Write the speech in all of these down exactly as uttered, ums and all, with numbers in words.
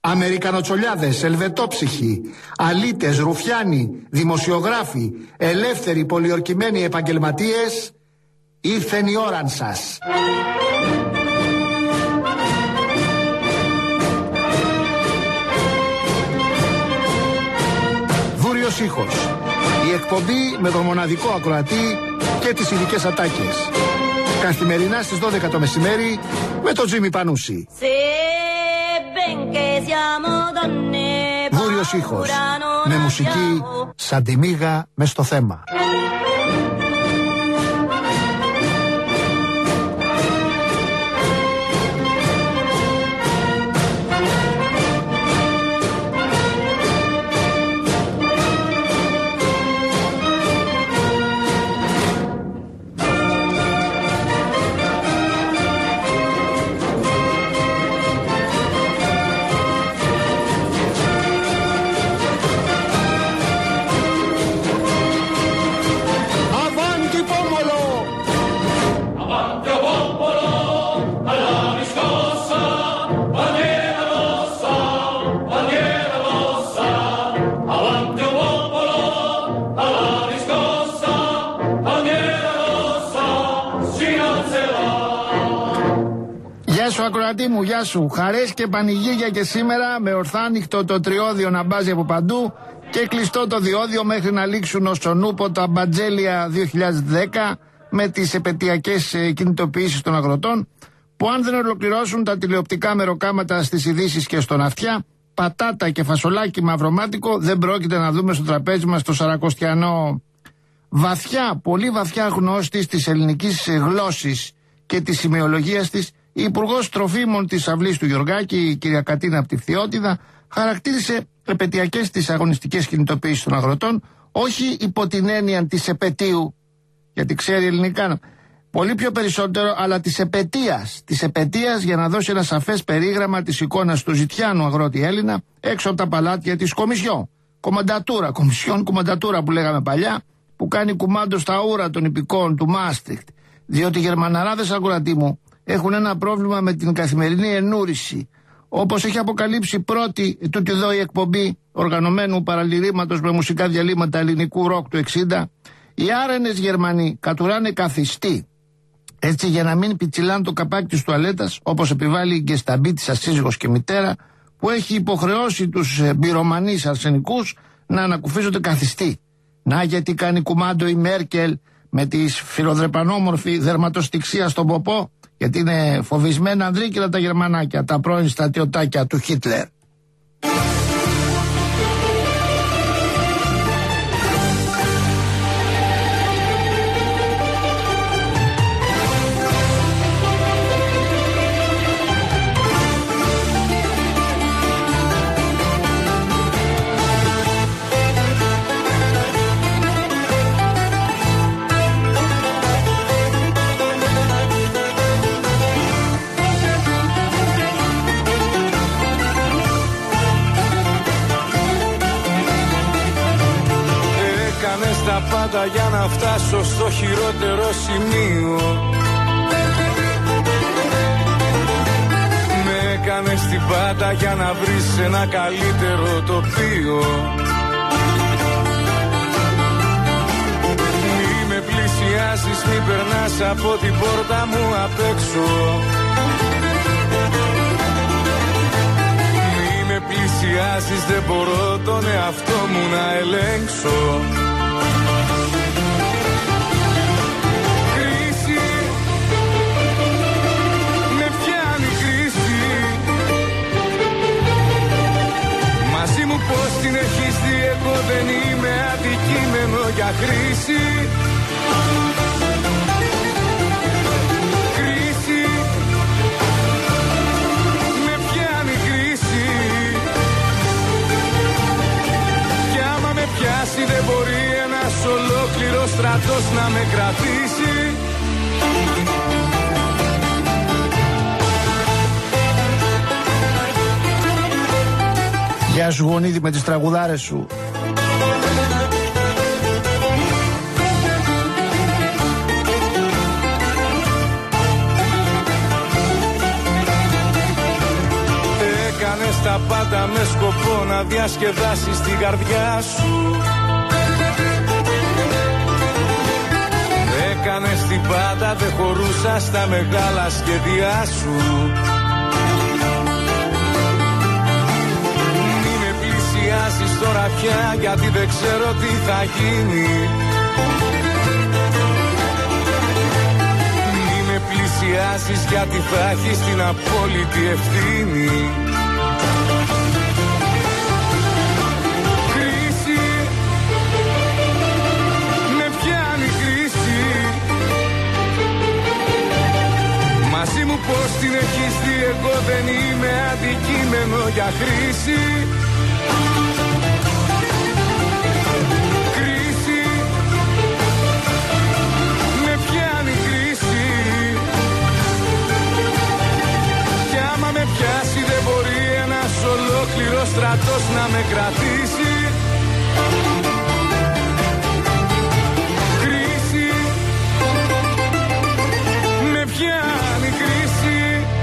Αμερικανοτσολιάδες, ελβετόψυχοι, αλήτες, ρουφιάνοι, δημοσιογράφοι, ελεύθεροι, πολιορκημένοι επαγγελματίες, ήρθεν η ώρα σας. Βούριος ήχος. Η εκπομπή με τον μοναδικό ακροατή και τις ειδικές ατάκες. Καθημερινά στις δώδεκα το μεσημέρι με τον Τζίμι Πανούση. Βούριος ήχος. Με μουσική σαν τη μύγα μες στο θέμα. Γεια σου ακροατή μου, γεια σου. Χαρές και πανηγύρια και σήμερα, με ορθά ανοιχτό το τριώδιο να μπάζει από παντού και κλειστό το διώδιο μέχρι να λήξουν ως τον ούπο τα μπατζέλια δύο χιλιάδες δέκα με τις επαιτειακές κινητοποιήσεις των αγροτών, που αν δεν ολοκληρώσουν τα τηλεοπτικά μεροκάματα στις ειδήσεις και στον αυτιά, πατάτα και φασολάκι μαυρομάτικο δεν πρόκειται να δούμε στο τραπέζι μας το σαρακοστιανό. Βαθιά, πολύ βαθιά γνώστης της ελληνικής γλώσσης και της σημειολογίας της, η Υπουργός Τροφίμων της Αυλής του Γεωργάκη, η κυρία Κατίνα από τη Φθιώτιδα, χαρακτήρισε επαιτειακές τις αγωνιστικές κινητοποιήσεις των αγροτών, όχι υπό την έννοια της επαιτίου, γιατί ξέρει ελληνικά, πολύ πιο περισσότερο, αλλά της επαιτίας. Της επαιτίας για να δώσει ένα σαφές περίγραμμα της εικόνας του ζητιάνου αγρότη Έλληνα έξω από τα παλάτια της Κομισιόν. Κομμαντατούρα, Κομισιόν Κομμαντατούρα που λέγαμε παλιά, που κάνει κουμάντο στα ούρα των υπηκόων του Μάστριχτ. Διότι οι Γερμαναράδες, ακροατή μου, έχουν ένα πρόβλημα με την καθημερινή εννούρηση. Όπως έχει αποκαλύψει πρώτη τούτη εδώ η εκπομπή οργανωμένου παραλυρήματος με μουσικά διαλύματα ελληνικού ροκ του εξήντα, οι άρενες Γερμανοί κατουράνε καθιστή, έτσι για να μην πιτσιλάνε το καπάκι της τουαλέτας, όπως επιβάλλει η γκεσταμπή της ασύζυγος και μητέρα, που έχει υποχρεώσει τους πυρομανείς αρσενικούς να ανακουφίζονται καθιστή. Να γιατί κάνει κουμάντο η Μέρκελ με τη φιλοδρεπανόμορφη δερματοστιξία στον ποπό, γιατί είναι φοβισμένα ανδρίκυλα τα Γερμανάκια, τα πρώην στρατιωτάκια του Χίτλερ. Πάντα για να φτάσω στο χειρότερο σημείο. Με έκανες την πάντα για να βρεις ένα καλύτερο τοπίο. Μη με πλησιάζεις, μη περνάς από την πόρτα μου απ' έξω. Μη με πλησιάζεις, δεν μπορώ τον εαυτό μου να ελέγξω. Πώς την έχεις δει, εγώ δεν είμαι αντικείμενο για χρήση. Κρίση, με πιάνει κρίση. Κι άμα με πιάσει δεν μπορεί ένας ολόκληρος στρατός να με κρατήσει. Γεια σου Γονίδη με τις τραγουδάρες σου. Έκανες τα πάντα με σκοπό να διασκεδάσεις την καρδιά σου. Έκανες την πάντα, δεν χωρούσα στα μεγάλα σχέδιά σου. Μη με πλησιάσεις τώρα πια, γιατί δεν ξέρω τι θα γίνει. Μη με πλησιάσεις, γιατί θα έχεις την απόλυτη ευθύνη. Κρίση, με πιάνει κρίση. Μαζί μου πως την έχεις δει, εγώ δεν είμαι αντικείμενο για χρήση. Κρίση, με πιάνει κρίση. Κι άμα με πιάσει δεν μπορεί ένας ολόκληρος στρατός να με κρατήσει. Κρίση, με πιάνει κρίση.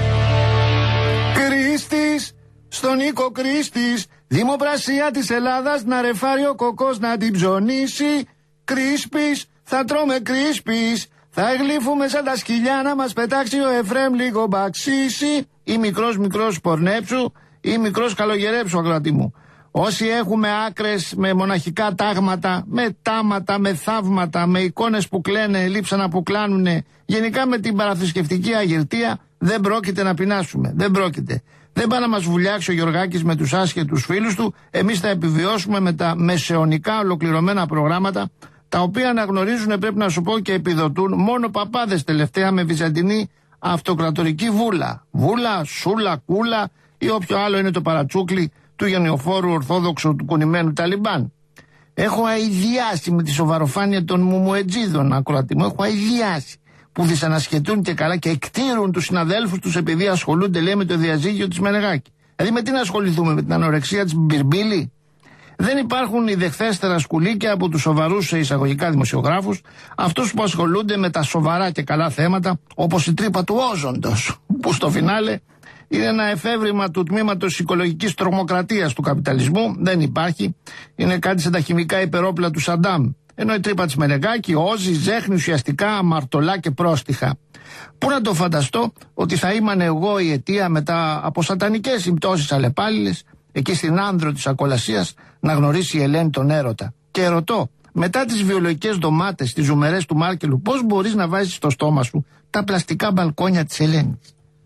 Κρίστης, στον Νίκο Κρίστης, δημοπρασία της Ελλάδας, να ρεφάρει ο κοκός να την ψωνίσει. Κρίσπης, θα τρώμε κρίσπης, θα εγλύφουμε σαν τα σκυλιά να μας πετάξει ο Εφρέμ λίγο μπαξίσει. Ή μικρός μικρός πορνέψου ή μικρός καλογερέψου, ακροατή μου. Όσοι έχουμε άκρες με μοναχικά τάγματα, με τάματα, με θαύματα, με εικόνες που κλαίνε, λείψανα που κλάνουνε, γενικά με την παραθρησκευτική αγερτία, δεν πρόκειται να πεινάσουμε. Δεν πρόκειται. Δεν πάει να μας βουλιάξει ο Γιωργάκης με τους άσχετους φίλους του. Εμείς θα επιβιώσουμε με τα μεσαιωνικά ολοκληρωμένα προγράμματα, τα οποία αναγνωρίζουν, πρέπει να σου πω, και επιδοτούν μόνο παπάδες τελευταία με βυζαντινή αυτοκρατορική βούλα. Βούλα, σούλα, κούλα ή όποιο άλλο είναι το παρατσούκλι του γενιοφόρου ορθόδοξου του κουνημένου Ταλιμπάν. Έχω αηδιάσει με τη σοβαροφάνεια των μουμουετζίδων, ακροατή μου. Έχω αηδιάσει που δυσανασχετούν και καλά και εκτήρουν τους συναδέλφους τους επειδή ασχολούνται, λέει, με το διαζύγιο της Μενεγάκη. Δηλαδή, με τι να ασχοληθούμε, με την ανορεξία της Μπιρμπίλη? Δεν υπάρχουν ιδεχθέστερα σκουλίκια από τους σοβαρούς σε εισαγωγικά δημοσιογράφους, αυτούς που ασχολούνται με τα σοβαρά και καλά θέματα, όπως η τρύπα του όζοντος, που στο φινάλε είναι ένα εφεύρημα του τμήματος οικολογικής τρομοκρατίας του καπιταλισμού. Δεν υπάρχει. Είναι κάτι σαν τα χημικά υπερόπλα του Σαντάμ. Ενώ η τρύπα της Μενεγάκη όζει, ζέχνει ουσιαστικά αμαρτωλά και πρόστιχα. Πού να το φανταστώ ότι θα ήμουν εγώ η αιτία μετά από σατανικές συμπτώσεις αλλεπάλληλες, εκεί στην άνδρο της ακολασίας, να γνωρίσει η Ελένη τον έρωτα. Και ρωτώ, μετά τις βιολογικές ντομάτες, τις ζουμερές του Μάρκελου, πώς μπορείς να βάζεις στο στόμα σου τα πλαστικά μπαλκόνια της Ελένης?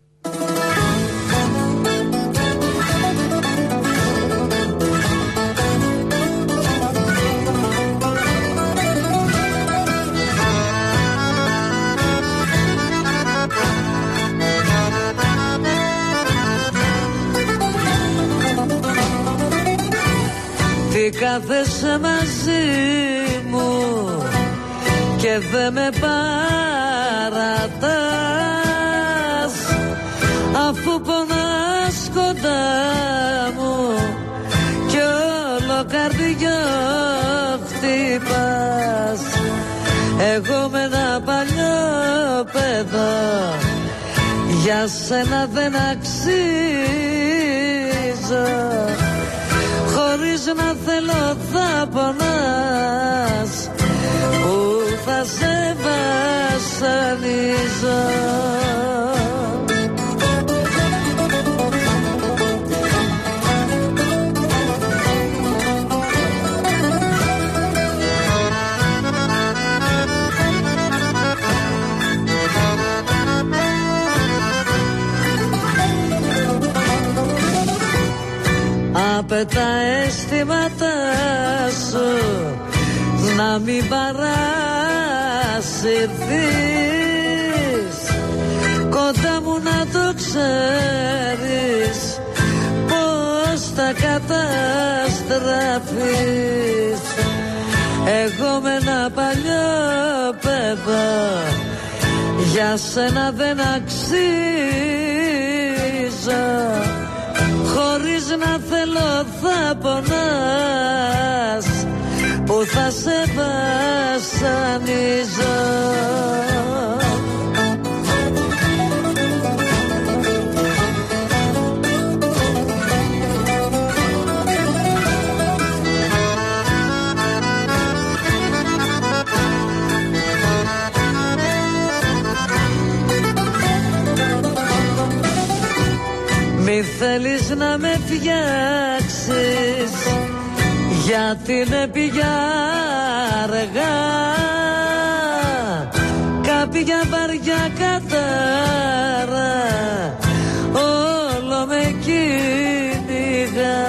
Τι κάθεσαι μαζί μου και δε με παρατάς, αφού πονάς κοντά μου κι όλο καρδιό χτυπάς. Εγώ με ένα παλιό παιδό για σένα δεν αξίζω. Χωρίς να θέλω θα πονάς, που θα σε βασανίζω. Απ' τα αισθήματά σου να μην παρασυρθείς, κοντά μου να το ξέρεις πως θα καταστραφείς. Εγώ με ένα παλιό παιδό για σένα δεν αξίζω. Χωρίς να θέλω θα πονάς, που θα σε βασανίζω. θέλεις να με φτιάξεις, γιατί είναι πια αργά. Κάποια βαριά κατάρα όλο με κυνηγά.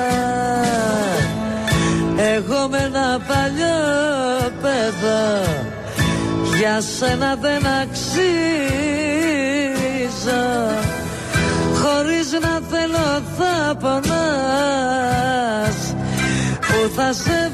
Εγώ με ένα παλιό παιδό για σένα δεν αξίζω, χωρίς να θέλω θα πονάς, που θα σε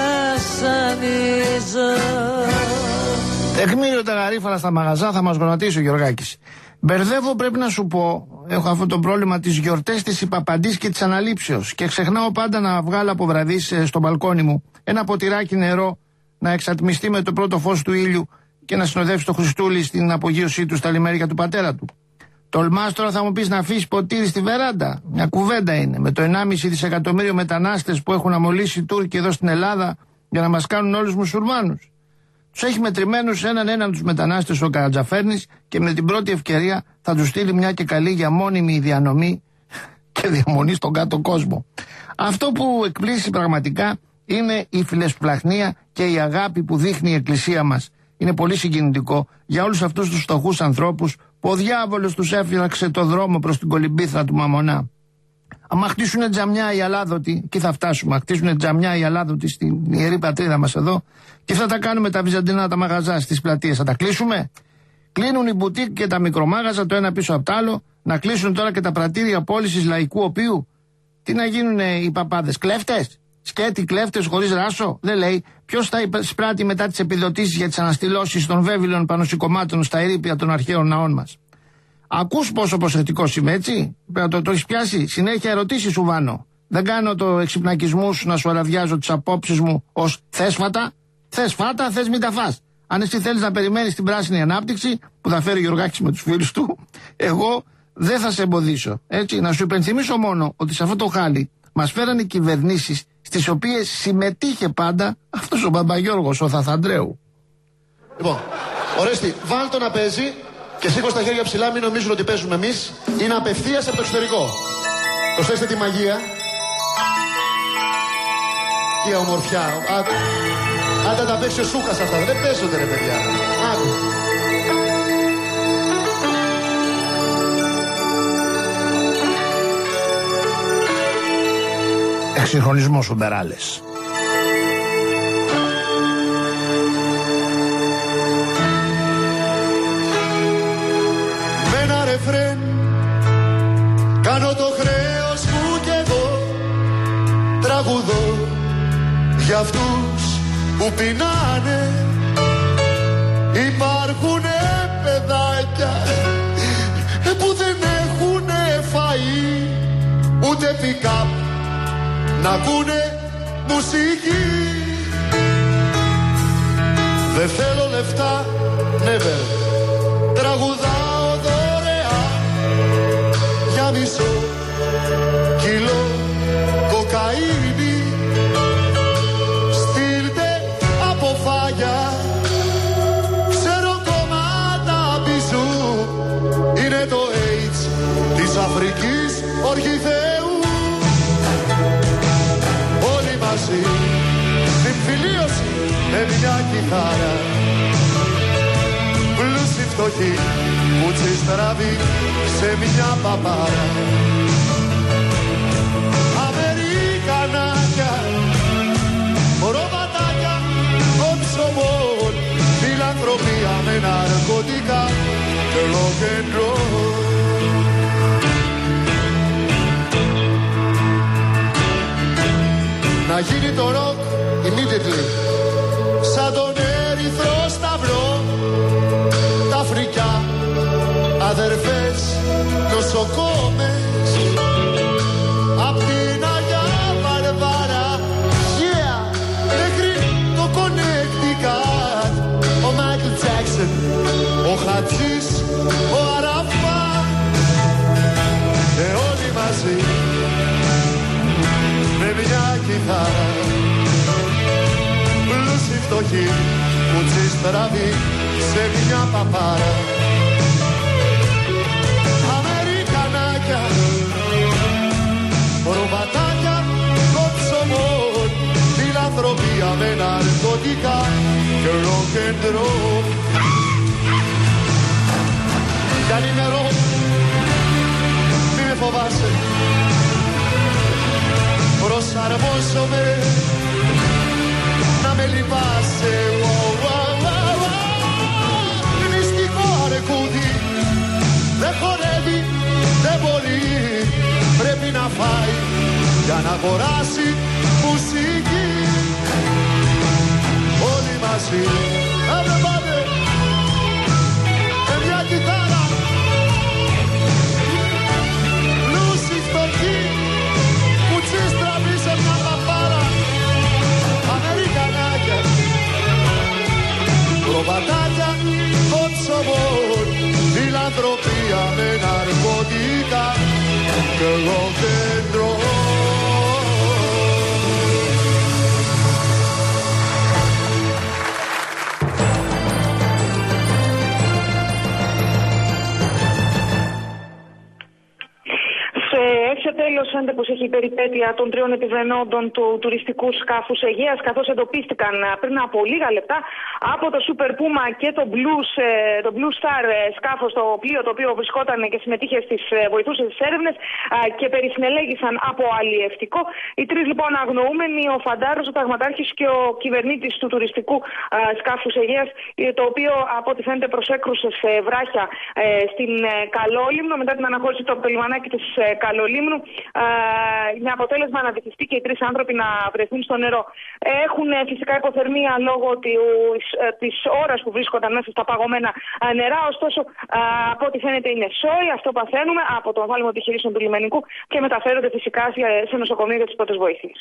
βασανίζω. Τεκμήριο τα γαρίφαλα στα μαγαζά θα μας γονατίσει ο Γεωργάκης. Μπερδεύω, πρέπει να σου πω, έχω αυτό το πρόβλημα, τις γιορτές της Ιπαπαντής και της Αναλήψεως και ξεχνάω πάντα να βγάλω από βραδείς στο μπαλκόνι μου ένα ποτηράκι νερό να εξατμιστεί με το πρώτο φως του ήλιου και να συνοδεύσει το Χριστούλη στην απογείωσή του στα λιμέρια του πατέρα του. Τολμάς τώρα, θα μου πεις, να αφήσεις ποτήρι στη βεράντα? Μια κουβέντα είναι. Με το ενάμιση δισεκατομμύριο μετανάστες που έχουν αμολύσει οι Τούρκοι εδώ στην Ελλάδα για να μας κάνουν όλους μουσουλμάνους. Τους έχει μετρημένους έναν έναν τους μετανάστες ο Καρατζαφέρνης και με την πρώτη ευκαιρία θα τους στείλει μια και καλή για μόνιμη διανομή και διαμονή στον κάτω κόσμο. Αυτό που εκπλήσει πραγματικά είναι η φιλεσπλαχνία και η αγάπη που δείχνει η Εκκλησία μας. Είναι πολύ συγκινητικό για όλους αυτούς τους φτωχούς ανθρώπους που ο διάβολος τους έφυλαξε το δρόμο προς την κολυμπήθρα του Μαμονά. Άμα χτίσουνε τζαμιά οι Αλάδοτοι, εκεί θα φτάσουμε, χτίσουνε τζαμιά οι Αλάδοτοι στην ιερή πατρίδα μας εδώ, και θα τα κάνουμε τα βυζαντινά τα μαγαζά στις πλατείες, θα τα κλείσουμε? Κλείνουν οι μπουτίκ και τα μικρομάγαζα το ένα πίσω από το άλλο, να κλείσουν τώρα και τα πρατήρια πώλησης λαϊκού οποίου? Τι να γίνουνε οι παπάδες, κλέφτες? Σκέτη κλέφτες χωρίς ράσο? Δεν λέει. Ποιος θα εισπράττει μετά τις επιδοτήσεις για τις αναστηλώσεις των βέβυλων πανωσικομάτων στα ερείπια των αρχαίων ναών μας? Ακούς πόσο προσεκτικός είμαι, έτσι? Πρέπει να το, το έχεις πιάσει. Συνέχεια ερωτήσεις σου βάνω. Δεν κάνω το εξυπνακισμού σου να σου αραδιάζω τις απόψεις μου ως θέσφατα. Θες φάτα, θες μην τα φας. Αν εσύ θέλεις να περιμένεις την πράσινη ανάπτυξη που θα φέρει ο Γεωργάκης με τους φίλους του, εγώ δεν θα σε εμποδίσω. Έτσι, να σου υπενθυμίσω μόνο ότι σε αυτό το χάλι μας φέρανε κυβερνήσεις στις οποίες συμμετείχε πάντα αυτός ο Μπαμπαγιώργος, ο Θαθαντρέου. Λοιπόν, Ορέστη, βάλ το να παίζει και σήκω τα χέρια ψηλά, μην νομίζουν ότι παίζουμε εμείς. Είναι απευθείας από το εξωτερικό. Προσθέστε τη μαγεία. Τι ομορφιά. Άκου. Άντε τα παίξει ο Σούκας αυτά. Δεν παίζονται ρε παιδιά. Άκου. Εξυγχρονισμός ο Μπεράλες. Με ένα ρεφρέν κάνω το χρέος μου κι εγώ τραγουδώ για αυτούς που πεινάνε. Υπάρχουνε παιδάκια που δεν έχουνε φαΐ ούτε pick-up να ακούνε μουσική. Δεν θέλω λεφτά, never. Τραγουδάω δωρεάν για μισό κιλό κοκαίνη. Στείλτε από φάγια, ξέρω κομμάτα μπιζού. Είναι το AIDS της Αφρικής Οργιθέου. Όλοι μαζί συμφιλίωση με μια κιθάρα. Πλούσιοι φτωχοί μουτσί στραβή σε μια παπάρα. Αμερικανάκια, ροβατάκια, κομψομόλ, φιλανθρωπία με ναρκωτικά και rock and roll. Να γίνει το ροκ immediately, σαν τον Ερυθρό Σταυρό. Τα φρικιά, αδερφές, νοσοκόμες, απ' την Αγιά Βαρβάρα, yeah, μέχρι το Connecticut. Ο Μάικλ Τζάκσον, ο Χατζής, ο Αραφάτ και όλοι μαζί με μια κιθάρα. Πλούσιοι φτωχοί, μουτσί στραβή σε μια παπάρα. Αμερικανάκια, με ναρκωτικά και rock and roll. Καλημερό, μη με φοβάσαι, προσαρμόζομαι να με λυπάσαι. Μυστικό αρκούδι, δεν χορεύει, δεν μπορεί, πρέπει να φάει για να αγοράσει μουσική. Όλοι μαζί, άντε πάτε, με μια κιθάρα, λούση φτωχή, κουτσί στραβή σε μια λαμπάρα, Αμερικανάκια, προβατάκια, κοτσοβόλ, φιλανθρωπία με ναρκωτικά και rock and roll. Τέλος, φαίνεται πως έχει η περιπέτεια των τριών επιβρενόντων του τουριστικού σκάφους Αιγαίας, καθώς εντοπίστηκαν πριν από λίγα λεπτά από το Super Puma και το Blue, το Blue Star σκάφος, το πλοίο το οποίο βρισκόταν και συμμετείχε στις, βοηθούσε στις έρευνες και περισυνελέγησαν από αλλιευτικό. Οι τρεις λοιπόν αγνοούμενοι, ο Φαντάρος, ο Ταγματάρχης και ο κυβερνήτης του τουριστικού σκάφους Αιγαίας, το οποίο από ό,τι φαίνεται προσέκρουσε σε βράχια στην Καλόλυμνο μετά την αναχώρηση του από το λιμανάκι της Καλολύμνου. Με αποτέλεσμα να βυθιστεί και οι τρεις άνθρωποι να βρεθούν στο νερό. Έχουν φυσικά υποθερμία λόγω της ώρας που βρίσκονταν μέσα στα παγωμένα νερά. Ωστόσο, από ό,τι φαίνεται είναι σόι. Αυτό παθαίνουμε από το αμφάλιμο επιχειρήσεων του λιμενικού και μεταφέρονται φυσικά σε νοσοκομείο για τις πρώτες βοήθειες.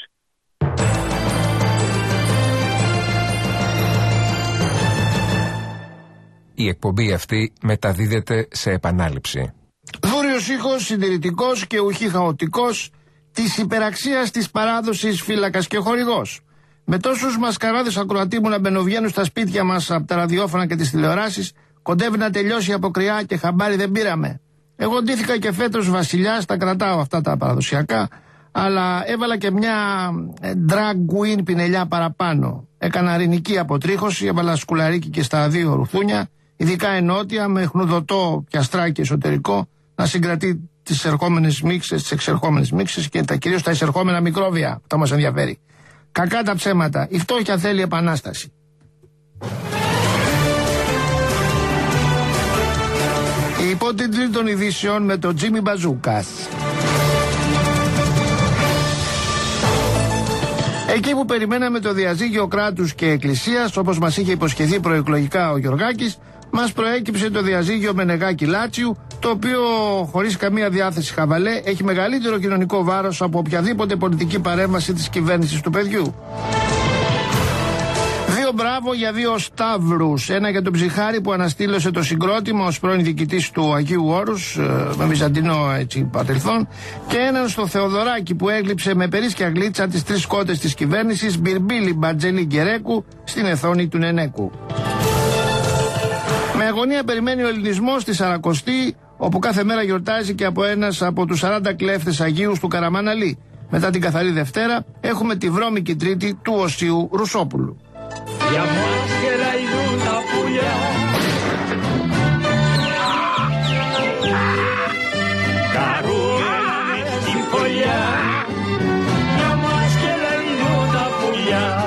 Η εκπομπή αυτή μεταδίδεται σε επανάληψη. Βόρειος ήχος, συντηρητικός και ουχή χαοτικός της υπεραξίας της παράδοσης φύλακας και χορηγός. Με τόσους μασκαράδες ακροατή μου να μπαινοβγαίνουν στα σπίτια μας από τα ραδιόφωνα και τις τηλεοράσεις, κοντεύει να τελειώσει η αποκριά και χαμπάρι δεν πήραμε. Εγώ ντύθηκα και φέτος βασιλιάς, τα κρατάω αυτά τα παραδοσιακά, αλλά έβαλα και μια drag queen πινελιά παραπάνω. Έκανα αρινική αποτρίχωση, έβαλα σκουλαρίκι και στα δύο ρουθούνια, ειδικά ενότια με χνουδωτό πιαστράκι εσωτερικό, να συγκρατεί τις ερχόμενες μίξες, τις εξερχόμενες μίξες και τα κυρίως τα εισερχόμενα μικρόβια που θα μας ενδιαφέρει. Κακά τα ψέματα. Η φτώχεια θέλει επανάσταση. Οι υπότιτλοι των ειδήσεων με τον Τζίμι Μπαζούκας. Εκεί που περιμέναμε το διαζύγιο κράτους και εκκλησίας, όπως μας είχε υποσχεθεί προεκλογικά ο Γιωργάκης, μας προέκυψε το διαζύγιο Μενεγάκη Λάτσιου, το οποίο χωρίς καμία διάθεση χαβαλέ έχει μεγαλύτερο κοινωνικό βάρος από οποιαδήποτε πολιτική παρέμβαση της κυβέρνησης του παιδιού. Δύο μπράβο για δύο Σταύρους. Ένα για τον Ψυχάρη που αναστήλωσε το συγκρότημα ως πρώην διοικητής του Αγίου Όρους, με βυζαντινό έτσι παρελθόν, και έναν στο Θεοδωράκη που έγλειψε με περίσκια γλίτσα τις τρεις κότες της κυβέρνησης, Μπιρμπίλη, Μπατζελή και Ρέκου, στην εθόνη του Νενέκου. Με αγωνία περιμένει ο ελληνισμός τη Σαρακοστή, όπου κάθε μέρα γιορτάζει και από ένας από τους σαράντα κλέφτες Αγίους του Καραμαναλή. Μετά την καθαρή Δευτέρα έχουμε τη βρώμικη Τρίτη του Οσίου Ρουσόπουλου. Για μας γελαϊδούν τα πουλιά, χαρούμενα μες στην φωλιά. Για μας γελαϊδούν τα πουλιά.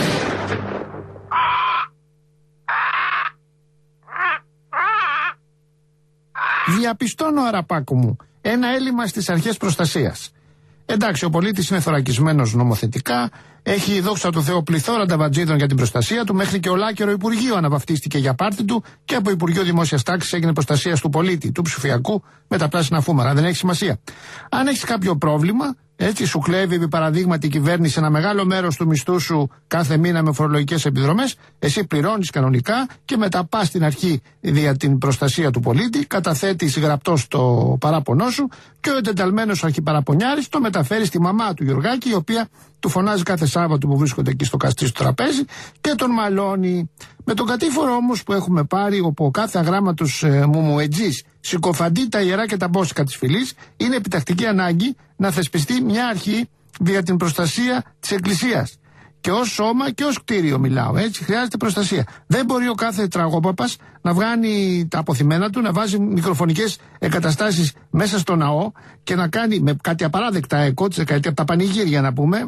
Διαπιστώνω, Αραπάκου μου, ένα έλλειμμα στις αρχές προστασίας. Εντάξει, ο πολίτης είναι θωρακισμένος νομοθετικά, έχει δόξα τω Θεώ πληθώρα ταβατζίδων για την προστασία του, μέχρι και ολάκερο Υπουργείο αναβαφτίστηκε για πάρτι του και από Υπουργείο Δημόσιας Τάξης έγινε προστασία του πολίτη, του ψηφιακού, με τα πράσινα φούμαρα. Δεν έχει σημασία. Αν έχει κάποιο πρόβλημα, έτσι σου κλέβει επί παραδείγματι η κυβέρνηση ένα μεγάλο μέρος του μισθού σου κάθε μήνα με φορολογικές επιδρομές, εσύ πληρώνεις κανονικά και μετά πας στην αρχή για την προστασία του πολίτη, καταθέτεις γραπτός το παράπονό σου και ο εντεταλμένος αρχιπαραπονιάρης το μεταφέρει στη μαμά του Γιωργάκη, η οποία του φωνάζει κάθε Σάββατο που βρίσκονται εκεί στο καστρί στο τραπέζι και τον μαλώνει. Με τον κατήφορο όμως που έχουμε πάρει, όπου ο κάθε αγράμματος ε, μουμουετζής συκοφαντεί τα ιερά και τα μπόσικα της φυλής, είναι επιτακτική ανάγκη να θεσπιστεί μια αρχή για την προστασία της Εκκλησίας. Και ως σώμα και ως κτίριο μιλάω. Έτσι χρειάζεται προστασία. Δεν μπορεί ο κάθε τραγόπαπας να βγάνει τα αποθυμένα του, να βάζει μικροφωνικές εγκαταστάσεις μέσα στο ναό και να κάνει με κάτι απαράδεκτα εκώ της δεκαετία, από τα πανηγύρια να πούμε,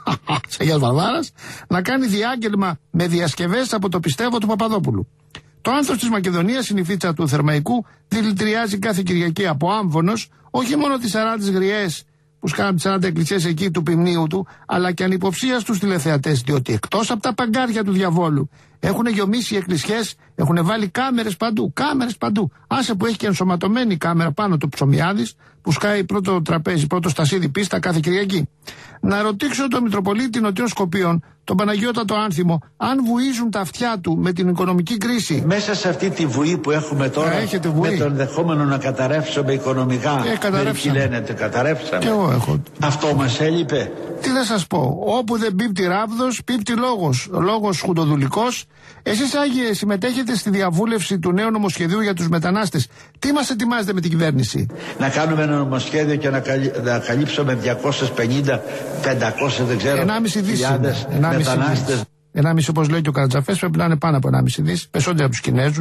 σε Αγίας Βαρβάρας, να κάνει διάγγελμα με διασκευές από το πιστεύω του Παπαδόπουλου. Το άνθος της Μακεδονίας, η νηφίτσα του Θερμαϊκού, δηλητηριάζει κάθε Κυριακή από άμβονος, όχι μόνο τις σαράντα γριές που σκάνουν τις σαράντα εκκλησίες εκεί του ποιμνίου του, αλλά και ανυποψία στους τηλεθεατές, διότι εκτός από τα παγκάρια του διαβόλου έχουν γεμίσει οι εκκλησιές, έχουν βάλει κάμερες παντού, κάμερες παντού. Άσε που έχει και ενσωματωμένη κάμερα πάνω του Ψωμιάδης, που σκάει πρώτο τραπέζι, πρώτο στασίδι πίστα κάθε Κυριακή. Να ρωτήσω τον Μητροπολίτη Νοτιών Σκοπίων, τον Παναγιώτατο Άνθιμο, αν βουίζουν τα αυτιά του με την οικονομική κρίση. Μέσα σε αυτή τη βουή που έχουμε τώρα, με το ενδεχόμενο να καταρρεύσουμε οικονομικά. Ε, μερικοί λένε ότι καταρρεύσαμε. Και εγώ έχω. Αυτό μας έλειπε. Τι θα σας πω, όπου δεν πίπτει ράβδος, πίπτει λόγος. Λόγος χουντοδουλικός. Εσείς, Άγιε, συμμετέχετε στη διαβούλευση του νέου νομοσχεδίου για τους μετανάστες. Τι μας ετοιμάζετε με την κυβέρνηση? Να κάνουμε ένα νομοσχέδιο και να, καλύ... να καλύψουμε διακόσιες πενήντα πεντακόσιες δεν ξέρω χιλιάδες μετανάστες. ενάμιση όπως λέει και ο Καρατζαφές, πρέπει να είναι πάνω από ενάμιση δις, περισσότεροι από τους Κινέζους.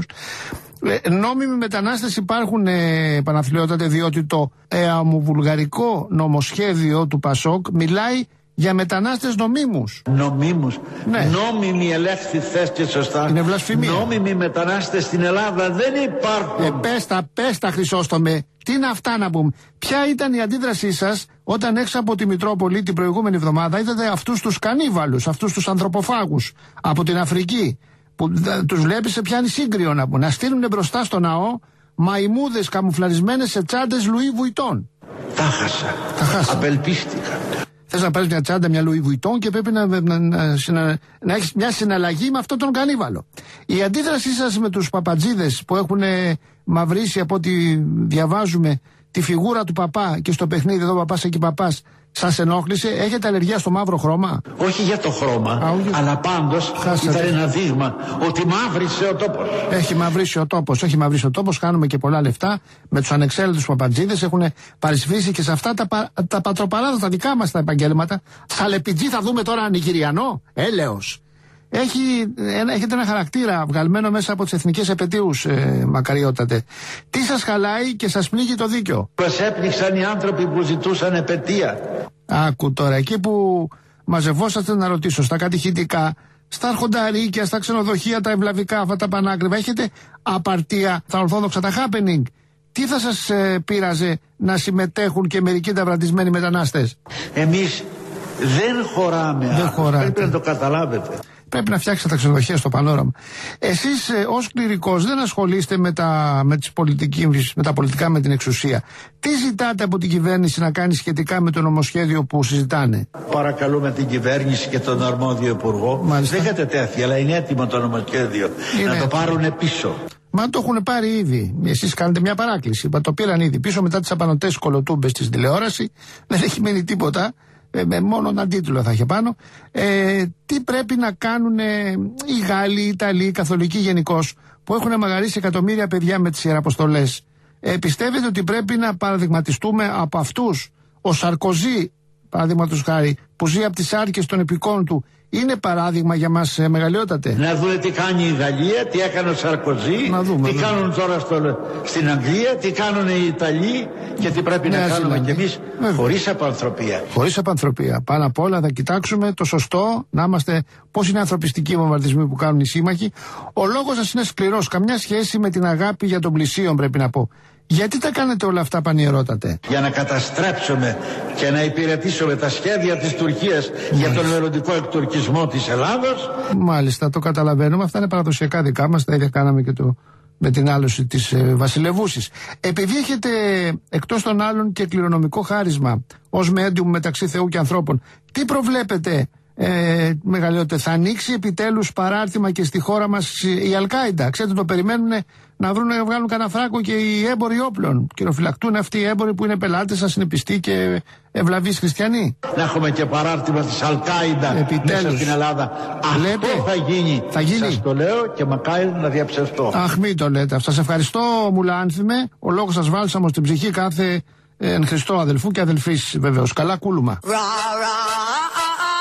Ε, νόμιμοι μετανάστες υπάρχουν, ε, Παναθλιώτατε, διότι το εαμοβουλγαρικό νομοσχέδιο του Πασόκ μιλάει για μετανάστες νομίμους. Νομίμους. Ναι. Νόμιμοι ελέγχθη θες και σωστά. Είναι βλασφημία. Νόμιμοι μετανάστες στην Ελλάδα δεν υπάρχουν. Ε, πες τα, πες τα, Χρυσόστομε. Τι είναι αυτά να πούμε? Ποια ήταν η αντίδρασή σας όταν έξω από τη Μητρόπολη την προηγούμενη εβδομάδα είδατε αυτούς τους κανίβαλους, αυτούς τους ανθρωποφάγους από την Αφρική, που τους βλέπεις σε πιάνει σύγκριο να πούμε, να στείλουν μπροστά στο ναό μαϊμούδες καμουφλαρισμένες σε τσάντες Λουί Βουιτών. Τα χάσα. Τα χάσα. Απελπίστηκα. Θες να πάρεις μια τσάντα, μια Λουί Βουιτών και πρέπει να, να, να, να, να έχεις μια συναλλαγή με αυτόν τον κανίβαλο. Η αντίδρασή σας με τους παπατζίδες που έχουν μαυρίσει, από ό,τι διαβάζουμε, τη φιγούρα του παπά και στο παιχνίδι εδώ παπάς εκεί παπάς, σας ενόχλησε? Έχετε αλλεργία στο μαύρο χρώμα? Όχι για το χρώμα, Α, όχι. αλλά πάντως Χάσατε. Ήταν ένα δείγμα ότι μαύρισε ο τόπος. Έχει μαυρίσει ο τόπος, έχει μαυρίσει ο τόπος. Κάνουμε και πολλά λεφτά με τους ανεξέλεγκτους παπατζίδες. Έχουν παρισφρήσει και σε αυτά τα, πα, τα πατροπαράδοτα, τα δικά μας τα επαγγέλματα. Σαλεπιτζή θα δούμε τώρα νιγηριανό, έλεος. Έχει, έχετε ένα χαρακτήρα βγαλμένο μέσα από τις εθνικές επετείους, ε, Μακαριότατε. Τι σας χαλάει και σας πνίγει το δίκιο? Μας έπνιξαν οι άνθρωποι που ζητούσαν επετεία. Άκου τώρα, εκεί που μαζευόσατε, να ρωτήσω, στα κατηχητικά, στα αρχονταρίκια, στα ξενοδοχεία, τα ευλαβικά, αυτά τα πανάκριβα, έχετε απαρτία, τα ορθόδοξα, τα happening. Τι θα σας ε, πείραζε να συμμετέχουν και μερικοί ταυρατισμένοι μετανάστες? Εμείς δεν χωράμε. Δεν χωράτε. Πρέπει να το καταλάβετε. Πρέπει να φτιάξετε τα ξενοδοχεία στο πανόραμα. Εσείς ε, ως κληρικός δεν ασχολείστε με τα, με, τις με τα πολιτικά, με την εξουσία. Τι ζητάτε από την κυβέρνηση να κάνει σχετικά με το νομοσχέδιο που συζητάνε? Παρακαλούμε την κυβέρνηση και τον αρμόδιο υπουργό. Μάλιστα. Δεν κατετέθη, αλλά είναι έτοιμο το νομοσχέδιο. Είναι να το πάρουν πίσω. Μα το έχουν πάρει ήδη. Εσείς κάνετε μια παράκληση. Μα το πήραν ήδη πίσω μετά τις απανωτές κολοτούμπες της τηλεόραση. Δεν έχει μείνει τίποτα. Ε, μόνο ένα τίτλο θα είχε πάνω. Ε, τι πρέπει να κάνουν οι Γάλλοι, οι Ιταλοί, οι Καθολικοί γενικώς, που έχουν αμαγαρίσει εκατομμύρια παιδιά με τις ιεραποστολές? Ε, πιστεύετε ότι πρέπει να παραδειγματιστούμε από αυτούς? Ο Σαρκοζή, παραδείγματος χάρη, που ζει από τις άρκες των επικών του, είναι παράδειγμα για μας, ε, μεγαλειότατε? Να δούμε τι κάνει η Γαλλία, τι έκανε ο Σαρκοζή, τι δούμε. κάνουν τώρα στο, στην Αγγλία, τι κάνουν οι Ιταλοί και τι πρέπει Νέα να κάνουμε Ζηλανδία. κι εμείς, χωρίς απανθρωπία. Χωρίς απανθρωπία. Πάνω απ' όλα θα κοιτάξουμε το σωστό, να είμαστε, πώς είναι ανθρωπιστικοί οι βομβαρδισμοί που κάνουν οι σύμμαχοι. Ο λόγος σας είναι σκληρός, καμιά σχέση με την αγάπη για τον πλησίον, πρέπει να πω. Γιατί τα κάνετε όλα αυτά, πανιερότατε? Για να καταστρέψουμε και να υπηρετήσουμε τα σχέδια της Τουρκίας για τον μελλοντικό εκτουρκισμό της Ελλάδος. Μάλιστα, το καταλαβαίνουμε. Αυτά είναι παραδοσιακά δικά μας. Τα ίδια κάναμε και το, με την άλωση της ε, Βασιλεβούσης. Επειδή έχετε εκτός των άλλων και κληρονομικό χάρισμα ως medium μεταξύ Θεού και ανθρώπων, τι προβλέπετε, ε, μεγαλειότε? Θα ανοίξει επιτέλους παράρτημα και στη χώρα μας η Αλκάιντα? Ξέρετε, το περιμένουν να βρουν να βγάλουν κανένα φράκο και οι έμποροι όπλων. Κυροφυλακτούν αυτοί οι έμποροι που είναι πελάτες σας, είναι πιστοί και ευλαβείς χριστιανοί. Να έχουμε και παράρτημα της Αλκάιντα μέσα στην Ελλάδα. Λέτε, αυτό θα γίνει. Θα γίνει. Σας το λέω και μακάρι να διαψευστώ. Αχ, μην το λέτε. Σας ευχαριστώ, Μουλάνθιμε. Ο λόγος σας βάλσαμε στην ψυχή κάθε εν Χριστώ αδελφού και αδελφής βεβαίως. Καλά κούλουμα.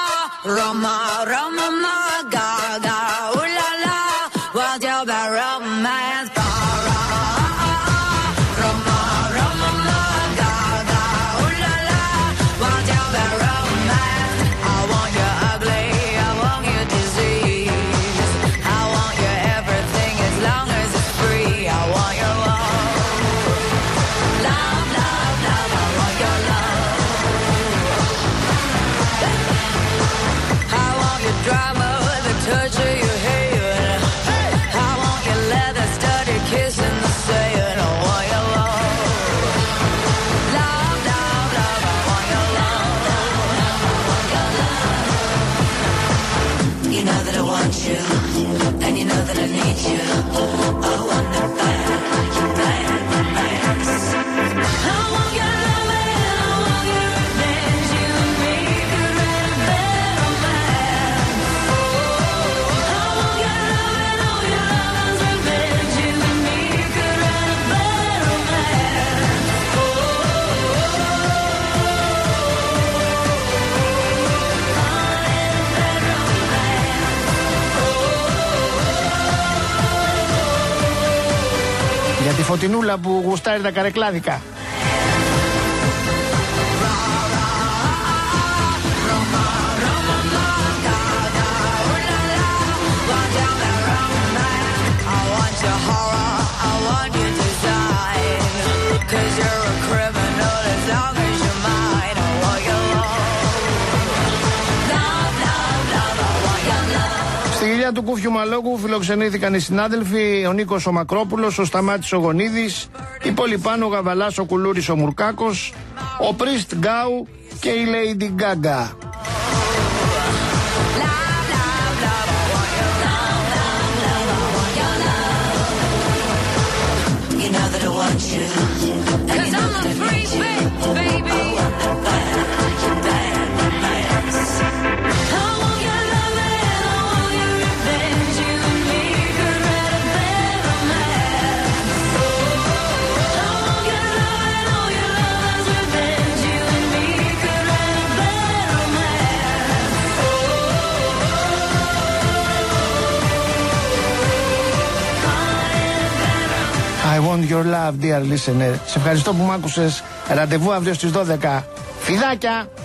Roma, Roma, ma, ga, ga, ooh la la, what's your bad romance? Για τη Φωτεινούλα που γουστάρει τα καρεκλάδικα. Στη γυλιά του Κούφιου Μαλόκου φιλοξενήθηκαν οι συνάδελφοι ο Νίκος ο Μακρόπουλος, ο Σταμάτης ο Γονίδης, η Πολυπάνο ο Γαβαλάς, ο Κουλούρης ο Μουρκάκος, ο Πρίστ Γκάου και η Lady Gaga. I want your love, dear listener. Σε ευχαριστώ που μ' άκουσες. Ραντεβού αύριο στις δώδεκα. Φιδάκια!